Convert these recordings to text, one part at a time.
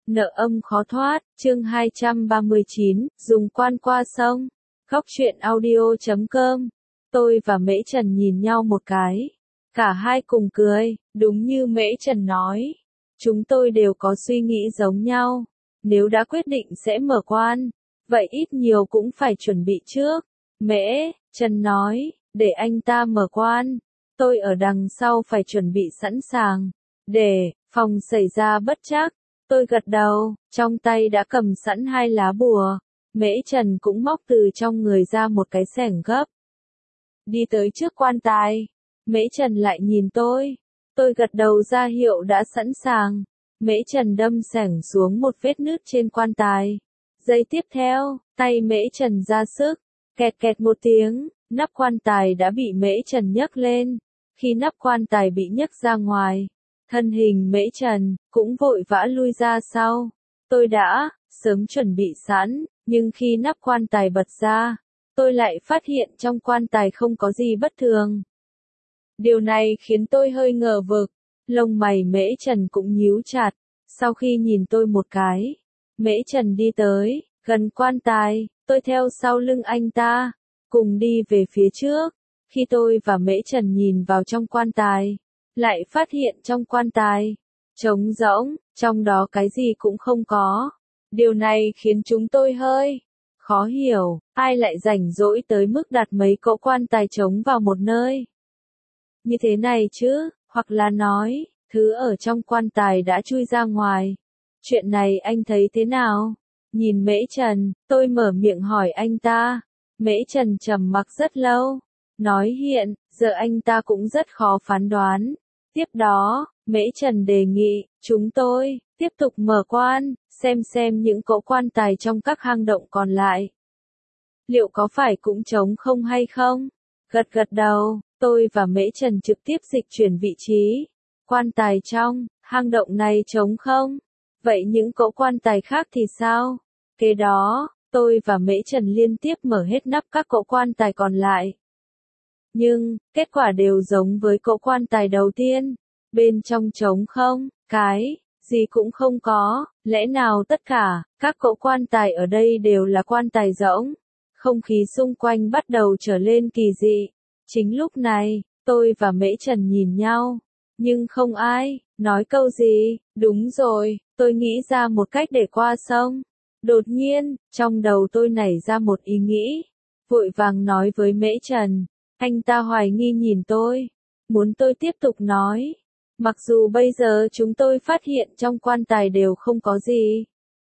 Nợ âm khó thoát, chương 239, dùng quan qua sông. Góc truyện audio.com. Tôi và Mễ Trần nhìn nhau một cái. Cả hai cùng cười, đúng như Mễ Trần nói. Chúng tôi đều có suy nghĩ giống nhau. Nếu đã quyết định sẽ mở quan, vậy ít nhiều cũng phải chuẩn bị trước. Mễ Trần nói, để anh ta mở quan. Tôi ở đằng sau phải chuẩn bị sẵn sàng. Để phòng xảy ra bất trắc. Tôi gật đầu, trong tay đã cầm sẵn 2 lá bùa. Mễ Trần cũng móc từ trong người ra một cái xẻng gấp. Đi tới trước quan tài. Mễ Trần lại nhìn tôi. Tôi gật đầu ra hiệu đã sẵn sàng. Mễ Trần đâm xẻng xuống một vết nứt trên quan tài. Giây tiếp theo, tay Mễ Trần ra sức. Kẹt kẹt một tiếng, nắp quan tài đã bị Mễ Trần nhấc lên. Khi nắp quan tài bị nhấc ra ngoài, thân hình Mễ Trần cũng vội vã lui ra sau. Tôi đã sớm chuẩn bị sẵn, nhưng khi nắp quan tài bật ra, tôi lại phát hiện trong quan tài không có gì bất thường. Điều này khiến tôi hơi ngờ vực, lông mày Mễ Trần cũng nhíu chặt. Sau khi nhìn tôi một cái, Mễ Trần đi tới gần quan tài, tôi theo sau lưng anh ta, cùng đi về phía trước. Khi tôi và Mễ Trần nhìn vào trong quan tài, lại phát hiện trong quan tài trống rỗng, trong đó cái gì cũng không có. Điều này khiến chúng tôi hơi khó hiểu, ai lại rảnh rỗi tới mức đặt mấy cỗ quan tài trống vào một nơi như thế này chứ, hoặc là nói, thứ ở trong quan tài đã chui ra ngoài. Chuyện này anh thấy thế nào? Nhìn Mễ Trần, tôi mở miệng hỏi anh ta. Mễ Trần trầm mặc rất lâu, nói hiện giờ anh ta cũng rất khó phán đoán. Tiếp đó, Mễ Trần đề nghị chúng tôi tiếp tục mở quan, xem những cỗ quan tài trong các hang động còn lại liệu có phải cũng trống không hay không. Gật đầu, tôi và Mễ Trần trực tiếp dịch chuyển vị trí. Quan tài trong hang động này trống không? Vậy những cỗ quan tài khác thì sao? Kế đó, tôi và Mễ Trần liên tiếp mở hết nắp các cỗ quan tài còn lại. Nhưng, kết quả đều giống với cỗ quan tài đầu tiên. Bên trong trống không, cái gì cũng không có. Lẽ nào tất cả các cỗ quan tài ở đây đều là quan tài rỗng? Không khí xung quanh bắt đầu trở lên kỳ dị. Chính lúc này, tôi và Mễ Trần nhìn nhau, nhưng không ai nói câu gì. Đúng rồi, tôi nghĩ ra một cách để qua sông. Đột nhiên, trong đầu tôi nảy ra một ý nghĩ, vội vàng nói với Mễ Trần. Anh ta hoài nghi nhìn tôi, muốn tôi tiếp tục nói. Mặc dù bây giờ chúng tôi phát hiện trong quan tài đều không có gì,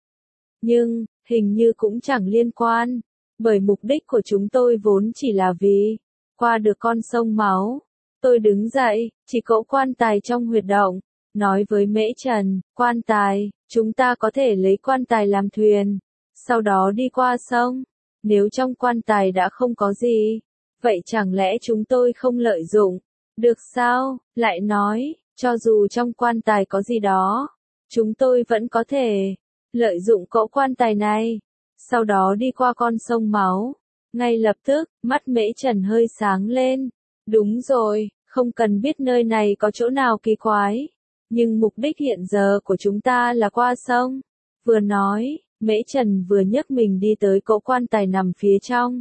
nhưng hình như cũng chẳng liên quan, bởi mục đích của chúng tôi vốn chỉ là vì qua được con sông máu. Tôi đứng dậy, chỉ cỗ quan tài trong huyệt động, nói với Mễ Trần, quan tài, chúng ta có thể lấy quan tài làm thuyền, sau đó đi qua sông. Nếu trong quan tài đã không có gì, vậy chẳng lẽ chúng tôi không lợi dụng được sao? Lại nói, cho dù trong quan tài có gì đó, chúng tôi vẫn có thể lợi dụng cỗ quan tài này, sau đó đi qua con sông máu. Ngay lập tức, mắt Mễ Trần hơi sáng lên. Đúng rồi, không cần biết nơi này có chỗ nào kỳ quái, nhưng mục đích hiện giờ của chúng ta là qua sông. Vừa nói, Mễ Trần vừa nhấc mình đi tới cỗ quan tài nằm phía trong.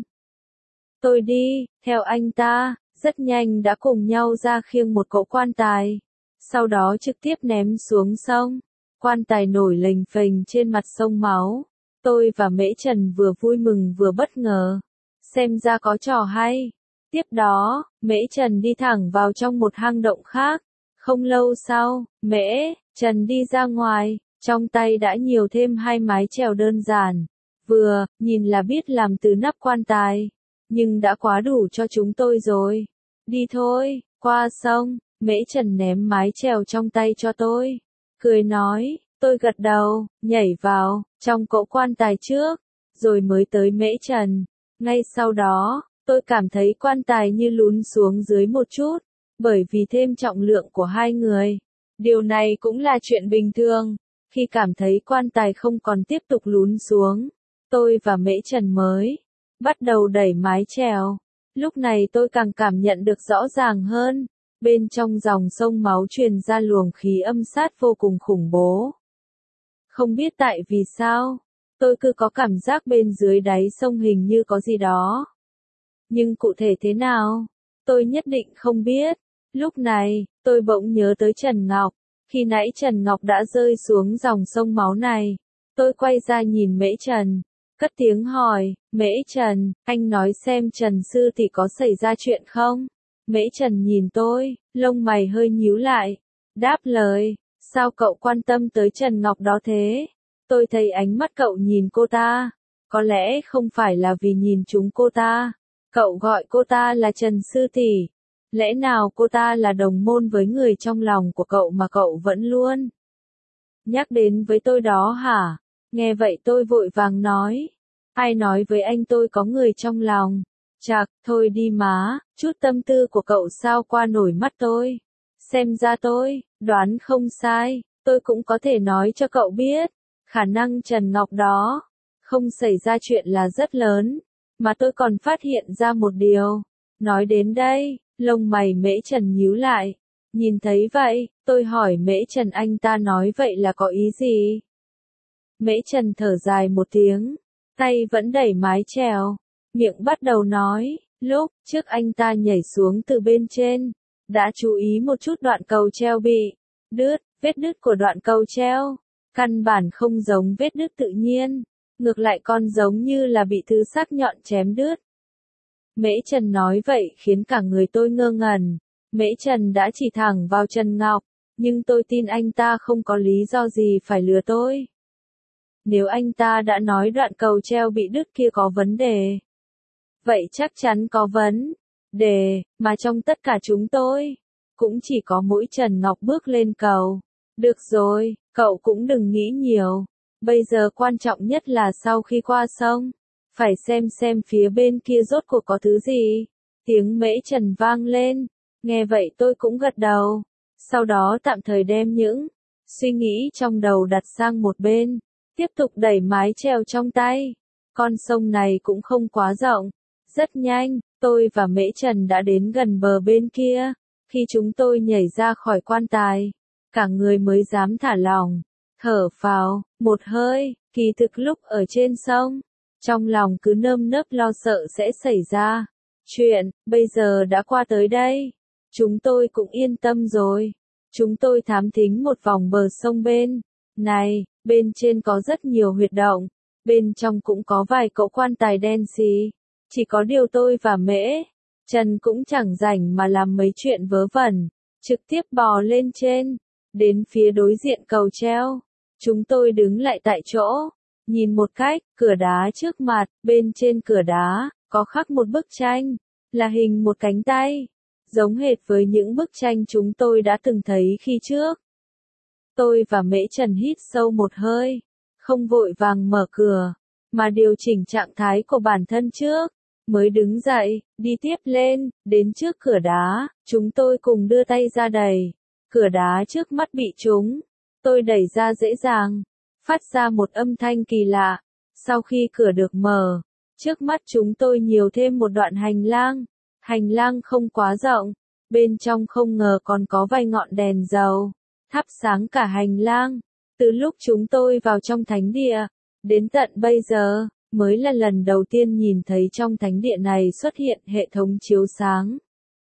Tôi đi theo anh ta, rất nhanh đã cùng nhau ra khiêng một cỗ quan tài, sau đó trực tiếp ném xuống sông. Quan tài nổi lềnh phềnh trên mặt sông máu. Tôi và Mễ Trần vừa vui mừng vừa bất ngờ. Xem ra có trò hay. Tiếp đó, Mễ Trần đi thẳng vào trong một hang động khác. Không lâu sau, Mễ Trần đi ra ngoài, trong tay đã nhiều thêm 2 mái chèo đơn giản. Vừa nhìn là biết làm từ nắp quan tài, nhưng đã quá đủ cho chúng tôi rồi. Đi thôi, qua sông. Mễ Trần ném mái chèo trong tay cho tôi, cười nói. Tôi gật đầu, nhảy vào trong cỗ quan tài trước, rồi mới tới Mễ Trần. Ngay sau đó, tôi cảm thấy quan tài như lún xuống dưới một chút, bởi vì thêm trọng lượng của hai người. Điều này cũng là chuyện bình thường. Khi cảm thấy quan tài không còn tiếp tục lún xuống, tôi và Mễ Trần mới bắt đầu đẩy mái chèo. Lúc này tôi càng cảm nhận được rõ ràng hơn. Bên trong dòng sông máu truyền ra luồng khí âm sát vô cùng khủng bố. Không biết tại vì sao, tôi cứ có cảm giác bên dưới đáy sông hình như có gì đó. Nhưng cụ thể thế nào, tôi nhất định không biết. Lúc này, tôi bỗng nhớ tới Trần Ngọc. Khi nãy Trần Ngọc đã rơi xuống dòng sông máu này. Tôi quay ra nhìn Mễ Trần, cất tiếng hỏi, Mễ Trần, anh nói xem Trần sư tỷ có xảy ra chuyện không? Mễ Trần nhìn tôi, lông mày hơi nhíu lại, đáp lời, sao cậu quan tâm tới Trần Ngọc đó thế? Tôi thấy ánh mắt cậu nhìn cô ta, có lẽ không phải là vì nhìn chúng cô ta. Cậu gọi cô ta là Trần sư tỷ, lẽ nào cô ta là đồng môn với người trong lòng của cậu mà cậu vẫn luôn nhắc đến với tôi đó hả? Nghe vậy tôi vội vàng nói, ai nói với anh tôi có người trong lòng? Chạc, thôi đi má, chút tâm tư của cậu sao qua nổi mắt tôi. Xem ra tôi, đoán không sai, tôi cũng có thể nói cho cậu biết, khả năng Trần Ngọc đó, không xảy ra chuyện là rất lớn, mà tôi còn phát hiện ra một điều. Nói đến đây, lông mày Mễ Trần nhíu lại, nhìn thấy vậy, tôi hỏi Mễ Trần anh ta nói vậy là có ý gì? Mễ Trần thở dài một tiếng, tay vẫn đẩy mái chèo, miệng bắt đầu nói, lúc trước anh ta nhảy xuống từ bên trên, đã chú ý một chút đoạn cầu treo bị đứt, vết đứt của đoạn cầu treo, căn bản không giống vết đứt tự nhiên, ngược lại còn giống như là bị thứ sắc nhọn chém đứt. Mễ Trần nói vậy khiến cả người tôi ngơ ngẩn, Mễ Trần đã chỉ thẳng vào Trần Ngọc, nhưng tôi tin anh ta không có lý do gì phải lừa tôi. Nếu anh ta đã nói đoạn cầu treo bị đứt kia có vấn đề, vậy chắc chắn có vấn đề, mà trong tất cả chúng tôi, cũng chỉ có mỗi Trần Ngọc bước lên cầu. Được rồi, cậu cũng đừng nghĩ nhiều, bây giờ quan trọng nhất là sau khi qua sông, phải xem phía bên kia rốt cuộc có thứ gì. Tiếng Mễ Trần vang lên, nghe vậy tôi cũng gật đầu, sau đó tạm thời đem những suy nghĩ trong đầu đặt sang một bên, tiếp tục đẩy mái chèo trong tay. Con sông này cũng không quá rộng. Rất nhanh, tôi và Mễ Trần đã đến gần bờ bên kia. Khi chúng tôi nhảy ra khỏi quan tài, cả người mới dám thả lỏng, thở phào một hơi. Kỳ thực lúc ở trên sông, trong lòng cứ nơm nớp lo sợ sẽ xảy ra chuyện, bây giờ đã qua tới đây, chúng tôi cũng yên tâm rồi. Chúng tôi thám thính một vòng bờ sông bên này, bên trên có rất nhiều huyệt động, bên trong cũng có vài cỗ quan tài đen xì. Chỉ có điều tôi và Mễ Trần cũng chẳng rảnh mà làm mấy chuyện vớ vẩn, trực tiếp bò lên trên, đến phía đối diện cầu treo. Chúng tôi đứng lại tại chỗ, nhìn một cách, cửa đá trước mặt, bên trên cửa đá, có khắc một bức tranh, là hình một cánh tay, giống hệt với những bức tranh chúng tôi đã từng thấy khi trước. Tôi và Mễ Trần hít sâu một hơi, không vội vàng mở cửa, mà điều chỉnh trạng thái của bản thân trước, mới đứng dậy, đi tiếp lên, đến trước cửa đá, chúng tôi cùng đưa tay ra đẩy. Cửa đá trước mắt bị trúng, tôi đẩy ra dễ dàng, phát ra một âm thanh kỳ lạ. Sau khi cửa được mở, trước mắt chúng tôi nhiều thêm một đoạn hành lang không quá rộng, bên trong không ngờ còn có vài ngọn đèn dầu, thắp sáng cả hành lang. Từ lúc chúng tôi vào trong thánh địa, đến tận bây giờ, mới là lần đầu tiên nhìn thấy trong thánh địa này xuất hiện hệ thống chiếu sáng.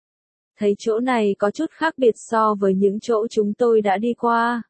Thấy chỗ này có chút khác biệt so với những chỗ chúng tôi đã đi qua.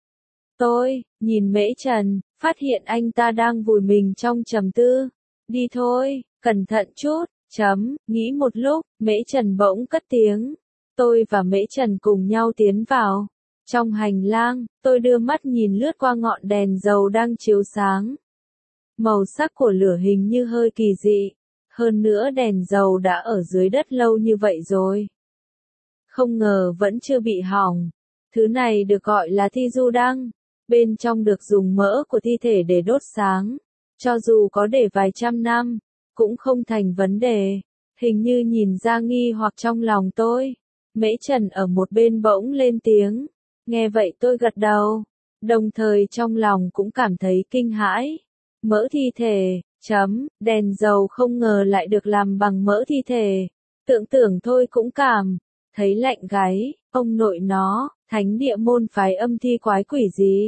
Tôi nhìn Mễ Trần, phát hiện anh ta đang vùi mình trong trầm tư. Đi thôi, cẩn thận chút, nghĩ một lúc, Mễ Trần bỗng cất tiếng. Tôi và Mễ Trần cùng nhau tiến vào. Trong hành lang, tôi đưa mắt nhìn lướt qua ngọn đèn dầu đang chiếu sáng. Màu sắc của lửa hình như hơi kỳ dị, hơn nữa đèn dầu đã ở dưới đất lâu như vậy rồi. Không ngờ vẫn chưa bị hỏng. Thứ này được gọi là thi du đăng, bên trong được dùng mỡ của thi thể để đốt sáng. Cho dù có để vài trăm năm, cũng không thành vấn đề. Hình như nhìn ra nghi hoặc trong lòng tôi. Mễ Trần ở một bên bỗng lên tiếng. Nghe vậy tôi gật đầu, đồng thời trong lòng cũng cảm thấy kinh hãi. Mỡ thi thể, đèn dầu không ngờ lại được làm bằng mỡ thi thể. Tưởng thôi cũng cảm thấy lạnh gáy, ông nội nó, thánh địa môn phái âm thi quái quỷ gì?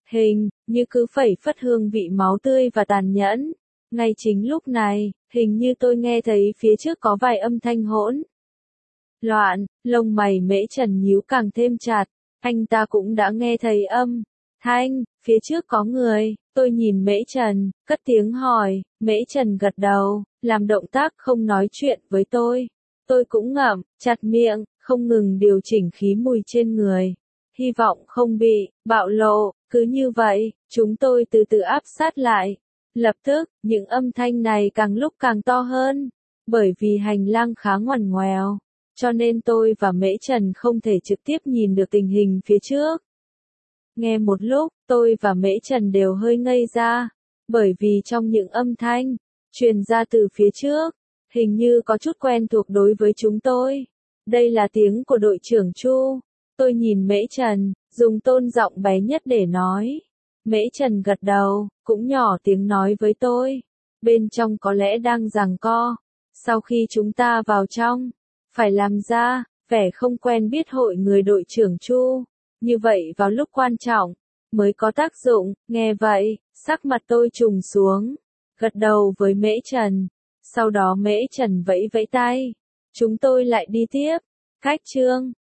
Hình như cứ phẩy phất hương vị máu tươi và tàn nhẫn. Ngay chính lúc này, hình như tôi nghe thấy phía trước có vài âm thanh hỗn loạn, lông mày Mễ Trần nhíu càng thêm chặt. Anh ta cũng đã nghe thấy âm thanh, phía trước có người. Tôi nhìn Mễ Trần, cất tiếng hỏi. Mễ Trần gật đầu, làm động tác không nói chuyện với tôi. Tôi cũng ngậm chặt miệng, không ngừng điều chỉnh khí mùi trên người. Hy vọng không bị bạo lộ. Cứ như vậy, chúng tôi từ từ áp sát lại. Lập tức, những âm thanh này càng lúc càng to hơn. Bởi vì hành lang khá ngoằn ngoèo, cho nên tôi và Mễ Trần không thể trực tiếp nhìn được tình hình phía trước. Nghe một lúc, tôi và Mễ Trần đều hơi ngây ra. Bởi vì trong những âm thanh truyền ra từ phía trước, hình như có chút quen thuộc đối với chúng tôi. Đây là tiếng của đội trưởng Chu. Tôi nhìn Mễ Trần, dùng tone giọng bé nhất để nói. Mễ Trần gật đầu, cũng nhỏ tiếng nói với tôi. Bên trong có lẽ đang giằng co. Sau khi chúng ta vào trong, phải làm ra vẻ không quen biết hội người đội trưởng Chu. Như vậy vào lúc quan trọng, mới có tác dụng. Nghe vậy, sắc mặt tôi trùng xuống. Gật đầu với Mễ Trần. Sau đó Mễ Trần vẫy vẫy tay. Chúng tôi lại đi tiếp. Cách chương